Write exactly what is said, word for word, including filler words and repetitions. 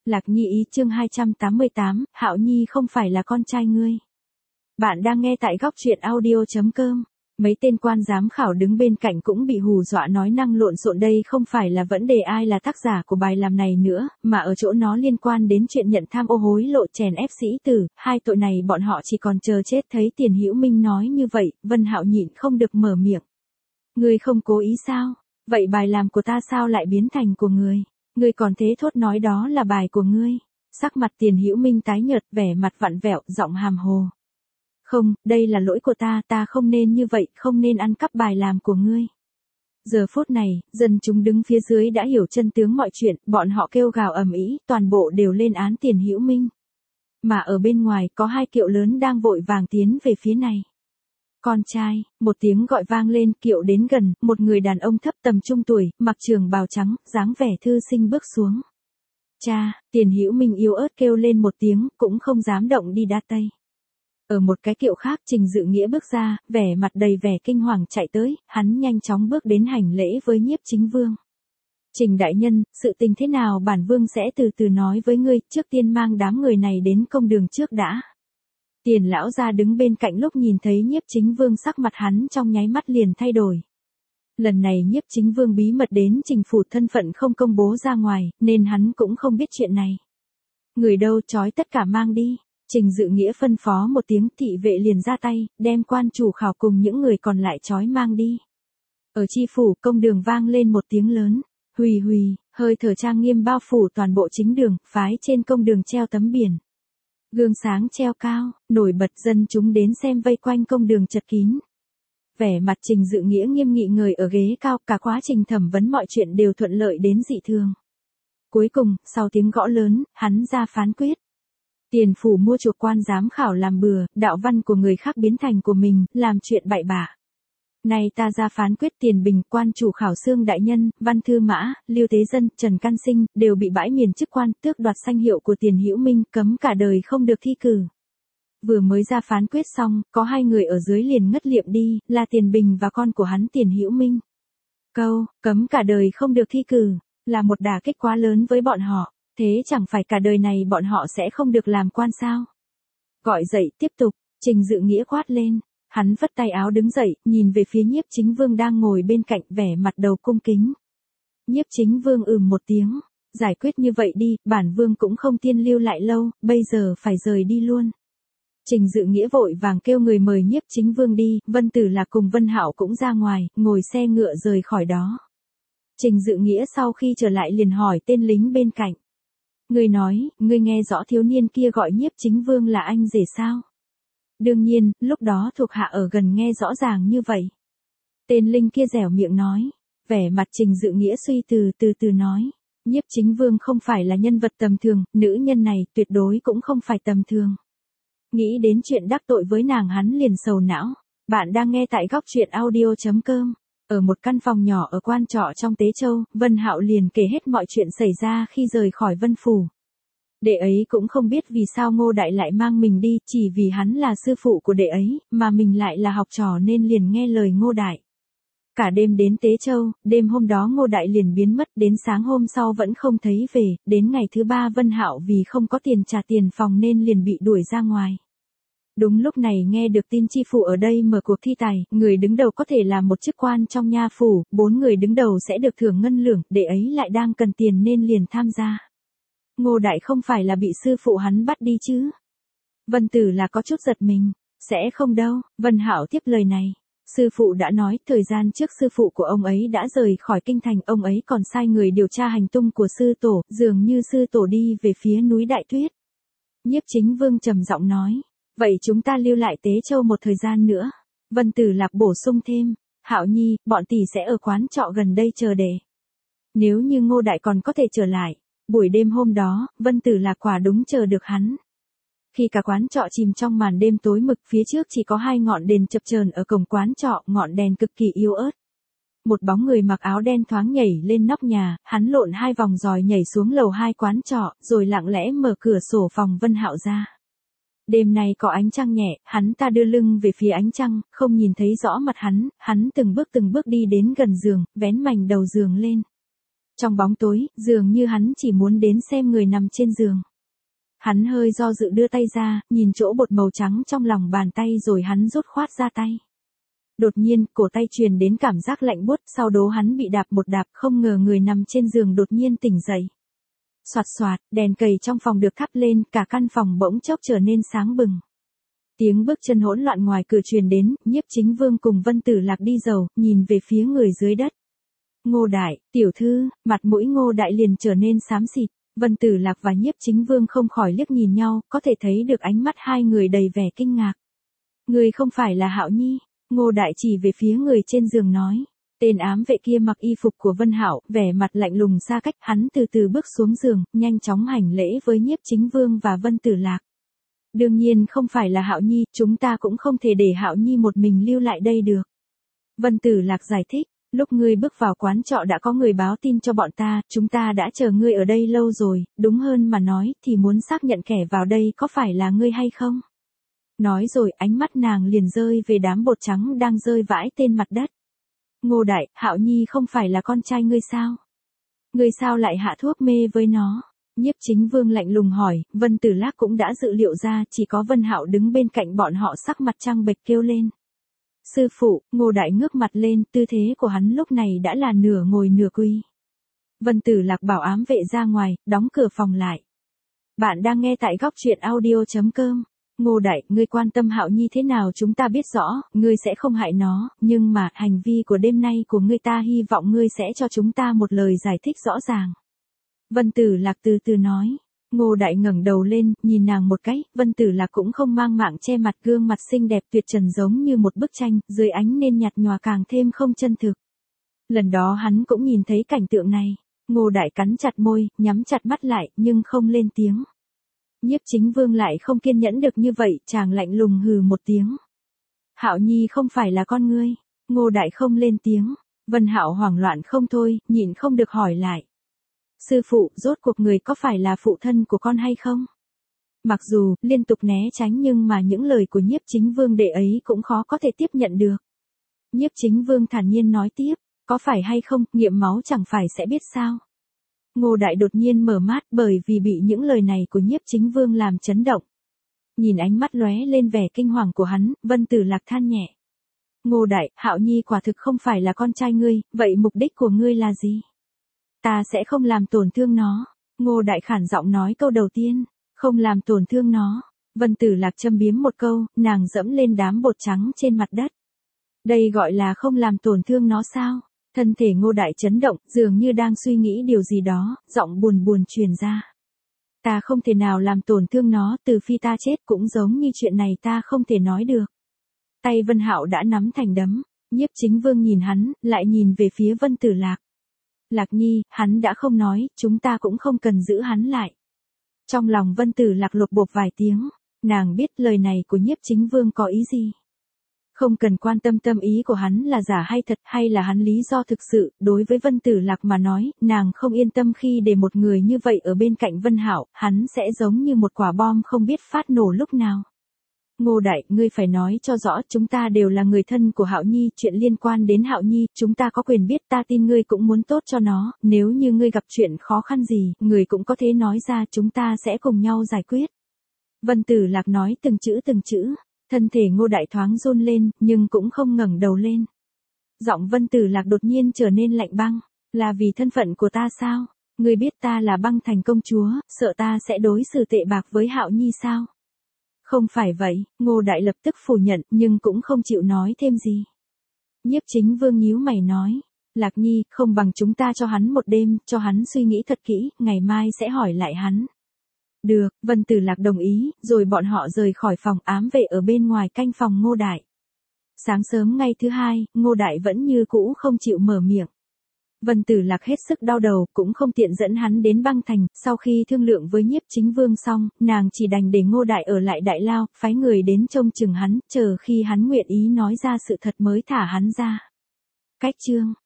Lạc Nhi ý chương hai trăm tám mươi tám, Hạo Nhi không phải là con trai ngươi. Bạn đang nghe tại góc truyện audio chấm com. Mấy tên quan giám khảo đứng bên cạnh cũng bị hù dọa nói năng lộn xộn, đây không phải là vấn đề ai là tác giả của bài làm này nữa, mà ở chỗ nó liên quan đến chuyện nhận tham ô hối lộ chèn ép sĩ tử, hai tội này bọn họ chỉ còn chờ chết. Thấy Tiền Hữu Minh nói như vậy, Vân Hạo nhịn không được mở miệng. Ngươi không cố ý sao? Vậy bài làm của ta sao lại biến thành của ngươi? Ngươi còn thế thốt nói đó là bài của ngươi. Sắc mặt Tiền Hữu Minh tái nhợt, vẻ mặt vặn vẹo, giọng hàm hồ. Không, đây là lỗi của ta, ta không nên như vậy, không nên ăn cắp bài làm của ngươi. Giờ phút này, dân chúng đứng phía dưới đã hiểu chân tướng mọi chuyện, bọn họ kêu gào ầm ĩ, toàn bộ đều lên án Tiền Hữu Minh. Mà ở bên ngoài có hai kiệu lớn đang vội vàng tiến về phía này. Con trai, một tiếng gọi vang lên, kiệu đến gần, một người đàn ông thấp tầm trung tuổi, mặc trường bào trắng, dáng vẻ thư sinh bước xuống. Cha, Tiền Hữu Minh yếu ớt kêu lên một tiếng, cũng không dám động đi đa tây. Ở một cái kiệu khác, Trình Dự Nghĩa bước ra, vẻ mặt đầy vẻ kinh hoàng chạy tới, hắn nhanh chóng bước đến hành lễ với Nhiếp Chính Vương. Trình đại nhân, sự tình thế nào bản vương sẽ từ từ nói với ngươi, trước tiên mang đám người này đến công đường trước đã. Tiền lão gia đứng bên cạnh lúc nhìn thấy Nhiếp Chính Vương, sắc mặt hắn trong nháy mắt liền thay đổi. Lần này Nhiếp Chính Vương bí mật đến Trình phủ, thân phận không công bố ra ngoài, nên hắn cũng không biết chuyện này. Người đâu, trói tất cả mang đi. Trình Dự Nghĩa phân phó một tiếng, thị vệ liền ra tay, đem quan chủ khảo cùng những người còn lại trói mang đi. Ở chi phủ, công đường vang lên một tiếng lớn, hùy hùy, hơi thở trang nghiêm bao phủ toàn bộ chính đường, phái trên công đường treo tấm biển. Gương sáng treo cao, nổi bật, dân chúng đến xem vây quanh công đường chật kín. Vẻ mặt Trình Dự Nghĩa nghiêm nghị ngồi ở ghế cao, cả quá trình thẩm vấn mọi chuyện đều thuận lợi đến dị thường. Cuối cùng, sau tiếng gõ lớn, hắn ra phán quyết. Tiền phủ mua chuộc quan giám khảo làm bừa, đạo văn của người khác biến thành của mình, làm chuyện bậy bạ. Nay ta ra phán quyết tiền bình, quan chủ khảo Xương Đại Nhân, Văn Thư Mã, Lưu Tế Dân, Trần Căn Sinh, đều bị bãi miền chức quan, tước đoạt danh hiệu của Tiền Hữu Minh, cấm cả đời không được thi cử. Vừa mới ra phán quyết xong, có hai người ở dưới liền ngất liệm đi, là Tiền Bình và con của hắn Tiền Hữu Minh. Câu, cấm cả đời không được thi cử, là một đả kích quá lớn với bọn họ. Thế chẳng phải cả đời này bọn họ sẽ không được làm quan sao? Gọi dậy, tiếp tục, Trình Dự Nghĩa quát lên. Hắn vất tay áo đứng dậy, nhìn về phía Nhiếp Chính Vương đang ngồi bên cạnh, vẻ mặt đầu cung kính. Nhiếp Chính Vương ừm một tiếng, giải quyết như vậy đi, bản vương cũng không tiên lưu lại lâu, bây giờ phải rời đi luôn. Trình Dự Nghĩa vội vàng kêu người mời Nhiếp Chính Vương đi, Vân Tử Lạc cùng Vân Hạo cũng ra ngoài, ngồi xe ngựa rời khỏi đó. Trình Dự Nghĩa sau khi trở lại liền hỏi tên lính bên cạnh. Ngươi nói, ngươi nghe rõ thiếu niên kia gọi Nhiếp Chính Vương là anh rể sao? Đương nhiên, lúc đó thuộc hạ ở gần nghe rõ ràng như vậy. Tên lính kia dẻo miệng nói, vẻ mặt Trình Dự Nghĩa suy từ từ từ nói, Nhiếp Chính Vương không phải là nhân vật tầm thường, nữ nhân này tuyệt đối cũng không phải tầm thường. Nghĩ đến chuyện đắc tội với nàng hắn liền sầu não. Bạn đang nghe tại góc truyện audio chấm com. Ở một căn phòng nhỏ ở quan trọ trong Tế Châu, Vân Hạo liền kể hết mọi chuyện xảy ra khi rời khỏi Vân Phủ. Đệ ấy cũng không biết vì sao Ngô Đại lại mang mình đi, chỉ vì hắn là sư phụ của đệ ấy, mà mình lại là học trò nên liền nghe lời Ngô Đại. Cả đêm đến Tế Châu, đêm hôm đó Ngô Đại liền biến mất, đến sáng hôm sau vẫn không thấy về, đến ngày thứ ba Vân Hạo vì không có tiền trả tiền phòng nên liền bị đuổi ra ngoài. Đúng lúc này nghe được tin chi phủ ở đây mở cuộc thi tài, người đứng đầu có thể làm một chức quan trong nha phủ, bốn người đứng đầu sẽ được thưởng ngân lượng, đệ ấy lại đang cần tiền nên liền tham gia. Ngô Đại không phải là bị sư phụ hắn bắt đi chứ? Vân Tử là có chút giật mình, sẽ không đâu, Vân Hạo tiếp lời này. Sư phụ đã nói, thời gian trước sư phụ của ông ấy đã rời khỏi kinh thành, ông ấy còn sai người điều tra hành tung của sư tổ, dường như sư tổ đi về phía núi Đại Tuyết. Nhiếp Chính Vương trầm giọng nói. Vậy chúng ta lưu lại Tế Châu một thời gian nữa. Vân Tử Lạc bổ sung thêm. Hạo Nhi, bọn tỷ sẽ ở quán trọ gần đây chờ để. Nếu như Ngô Đại còn có thể trở lại. Buổi đêm hôm đó, Vân Tử Lạc quả đúng chờ được hắn. Khi cả quán trọ chìm trong màn đêm tối mực, phía trước chỉ có hai ngọn đèn chập chờn ở cổng quán trọ, ngọn đèn cực kỳ yếu ớt. Một bóng người mặc áo đen thoáng nhảy lên nóc nhà, hắn lộn hai vòng rồi nhảy xuống lầu hai quán trọ, rồi lặng lẽ mở cửa sổ phòng Vân Hạo ra. Đêm nay có ánh trăng nhẹ, hắn ta đưa lưng về phía ánh trăng, không nhìn thấy rõ mặt hắn, hắn từng bước từng bước đi đến gần giường, vén mảnh đầu giường lên. Trong bóng tối, dường như hắn chỉ muốn đến xem người nằm trên giường. Hắn hơi do dự đưa tay ra, nhìn chỗ bột màu trắng trong lòng bàn tay rồi hắn rút khoát ra tay. Đột nhiên, cổ tay truyền đến cảm giác lạnh buốt, sau đó hắn bị đạp một đạp, không ngờ người nằm trên giường đột nhiên tỉnh dậy. Soạt soạt, đèn cầy trong phòng được thắp lên, cả căn phòng bỗng chốc trở nên sáng bừng. Tiếng bước chân hỗn loạn ngoài cửa truyền đến, Nhiếp Chính Vương cùng Vân Tử Lạc đi dầu, nhìn về phía người dưới đất. Ngô Đại, tiểu thư, mặt mũi Ngô Đại liền trở nên xám xịt. Vân Tử Lạc và Nhiếp Chính Vương không khỏi liếc nhìn nhau, có thể thấy được ánh mắt hai người đầy vẻ kinh ngạc. Người không phải là Hạo Nhi, Ngô Đại chỉ về phía người trên giường nói. Tên ám vệ kia mặc y phục của Vân Hạo, vẻ mặt lạnh lùng xa cách, hắn từ từ bước xuống giường, nhanh chóng hành lễ với Nhiếp Chính Vương và Vân Tử Lạc. Đương nhiên không phải là Hạo Nhi, chúng ta cũng không thể để Hạo Nhi một mình lưu lại đây được. Vân Tử Lạc giải thích, lúc ngươi bước vào quán trọ đã có người báo tin cho bọn ta, chúng ta đã chờ ngươi ở đây lâu rồi, đúng hơn mà nói thì muốn xác nhận kẻ vào đây có phải là ngươi hay không. Nói rồi ánh mắt nàng liền rơi về đám bột trắng đang rơi vãi trên mặt đất. Ngô Đại, Hạo Nhi không phải là con trai ngươi sao? Ngươi sao lại hạ thuốc mê với nó? Nhiếp Chính Vương lạnh lùng hỏi, Vân Tử Lạc cũng đã dự liệu ra, chỉ có Vân Hạo đứng bên cạnh bọn họ sắc mặt trăng bệch kêu lên. Sư phụ, Ngô Đại ngước mặt lên, tư thế của hắn lúc này đã là nửa ngồi nửa quỳ. Vân Tử Lạc bảo ám vệ ra ngoài, đóng cửa phòng lại. Bạn đang nghe tại góc truyện audio chấm com. Ngô Đại, ngươi quan tâm Hạo Nhi thế nào chúng ta biết rõ, ngươi sẽ không hại nó, nhưng mà, hành vi của đêm nay của ngươi ta hy vọng ngươi sẽ cho chúng ta một lời giải thích rõ ràng. Vân Tử Lạc từ từ nói. Ngô Đại ngẩng đầu lên, nhìn nàng một cái, Vân Tử Lạc cũng không mang mạng che mặt, gương mặt xinh đẹp tuyệt trần giống như một bức tranh, dưới ánh nên nhạt nhòa càng thêm không chân thực. Lần đó hắn cũng nhìn thấy cảnh tượng này. Ngô Đại cắn chặt môi, nhắm chặt mắt lại, nhưng không lên tiếng. Nhiếp Chính Vương lại không kiên nhẫn được như vậy, chàng lạnh lùng hừ một tiếng. Hạo Nhi không phải là con ngươi. Ngô Đại không lên tiếng. Vân Hạo hoảng loạn không thôi, nhịn không được hỏi lại. Sư phụ, rốt cuộc người có phải là phụ thân của con hay không? Mặc dù, liên tục né tránh nhưng mà những lời của Nhiếp Chính Vương đệ ấy cũng khó có thể tiếp nhận được. Nhiếp Chính Vương thản nhiên nói tiếp, có phải hay không, nghiệm máu chẳng phải sẽ biết sao? Ngô Đại đột nhiên mở mắt bởi vì bị những lời này của Nhiếp Chính Vương làm chấn động. Nhìn ánh mắt lóe lên vẻ kinh hoàng của hắn, Vân Tử Lạc than nhẹ. Ngô Đại, Hạo Nhi quả thực không phải là con trai ngươi, vậy mục đích của ngươi là gì? Ta sẽ không làm tổn thương nó. Ngô Đại khản giọng nói câu đầu tiên, không làm tổn thương nó. Vân Tử Lạc châm biếm một câu, nàng dẫm lên đám bột trắng trên mặt đất. Đây gọi là không làm tổn thương nó sao? Thân thể Ngô Đại chấn động, dường như đang suy nghĩ điều gì đó, giọng buồn buồn truyền ra. Ta không thể nào làm tổn thương nó, từ khi ta chết cũng giống như chuyện này ta không thể nói được. Tay Vân Hạo đã nắm thành đấm, Nhiếp Chính Vương nhìn hắn, lại nhìn về phía Vân Tử Lạc. Lạc Nhi, hắn đã không nói, chúng ta cũng không cần giữ hắn lại. Trong lòng Vân Tử Lạc lột bột vài tiếng, nàng biết lời này của Nhiếp Chính Vương có ý gì. Không cần quan tâm tâm ý của hắn là giả hay thật hay là hắn lý do thực sự, đối với Vân Tử Lạc mà nói, nàng không yên tâm khi để một người như vậy ở bên cạnh Vân Hạo, hắn sẽ giống như một quả bom không biết phát nổ lúc nào. Ngô Đại, ngươi phải nói cho rõ, chúng ta đều là người thân của Hạo Nhi, chuyện liên quan đến Hạo Nhi, chúng ta có quyền biết, ta tin ngươi cũng muốn tốt cho nó, nếu như ngươi gặp chuyện khó khăn gì, ngươi cũng có thể nói ra, chúng ta sẽ cùng nhau giải quyết. Vân Tử Lạc nói từng chữ từng chữ, thân thể Ngô Đại thoáng run lên, nhưng cũng không ngẩng đầu lên. Giọng Vân Tử Lạc đột nhiên trở nên lạnh băng, là vì thân phận của ta sao? Ngươi biết ta là Băng Thành công chúa, sợ ta sẽ đối xử tệ bạc với Hạo Nhi sao? Không phải vậy, Ngô Đại lập tức phủ nhận, nhưng cũng không chịu nói thêm gì. Nhiếp Chính Vương nhíu mày nói, Lạc Nhi, không bằng chúng ta cho hắn một đêm, cho hắn suy nghĩ thật kỹ, ngày mai sẽ hỏi lại hắn. Được, Vân Tử Lạc đồng ý, rồi bọn họ rời khỏi phòng, ám vệ ở bên ngoài canh phòng Ngô Đại. Sáng sớm ngày thứ hai, Ngô Đại vẫn như cũ không chịu mở miệng. Vân Tử Lạc hết sức đau đầu, cũng không tiện dẫn hắn đến Băng Thành, sau khi thương lượng với Nhiếp Chính Vương xong, nàng chỉ đành để Ngô Đại ở lại Đại Lao, phái người đến trông chừng hắn, chờ khi hắn nguyện ý nói ra sự thật mới thả hắn ra. Cách chương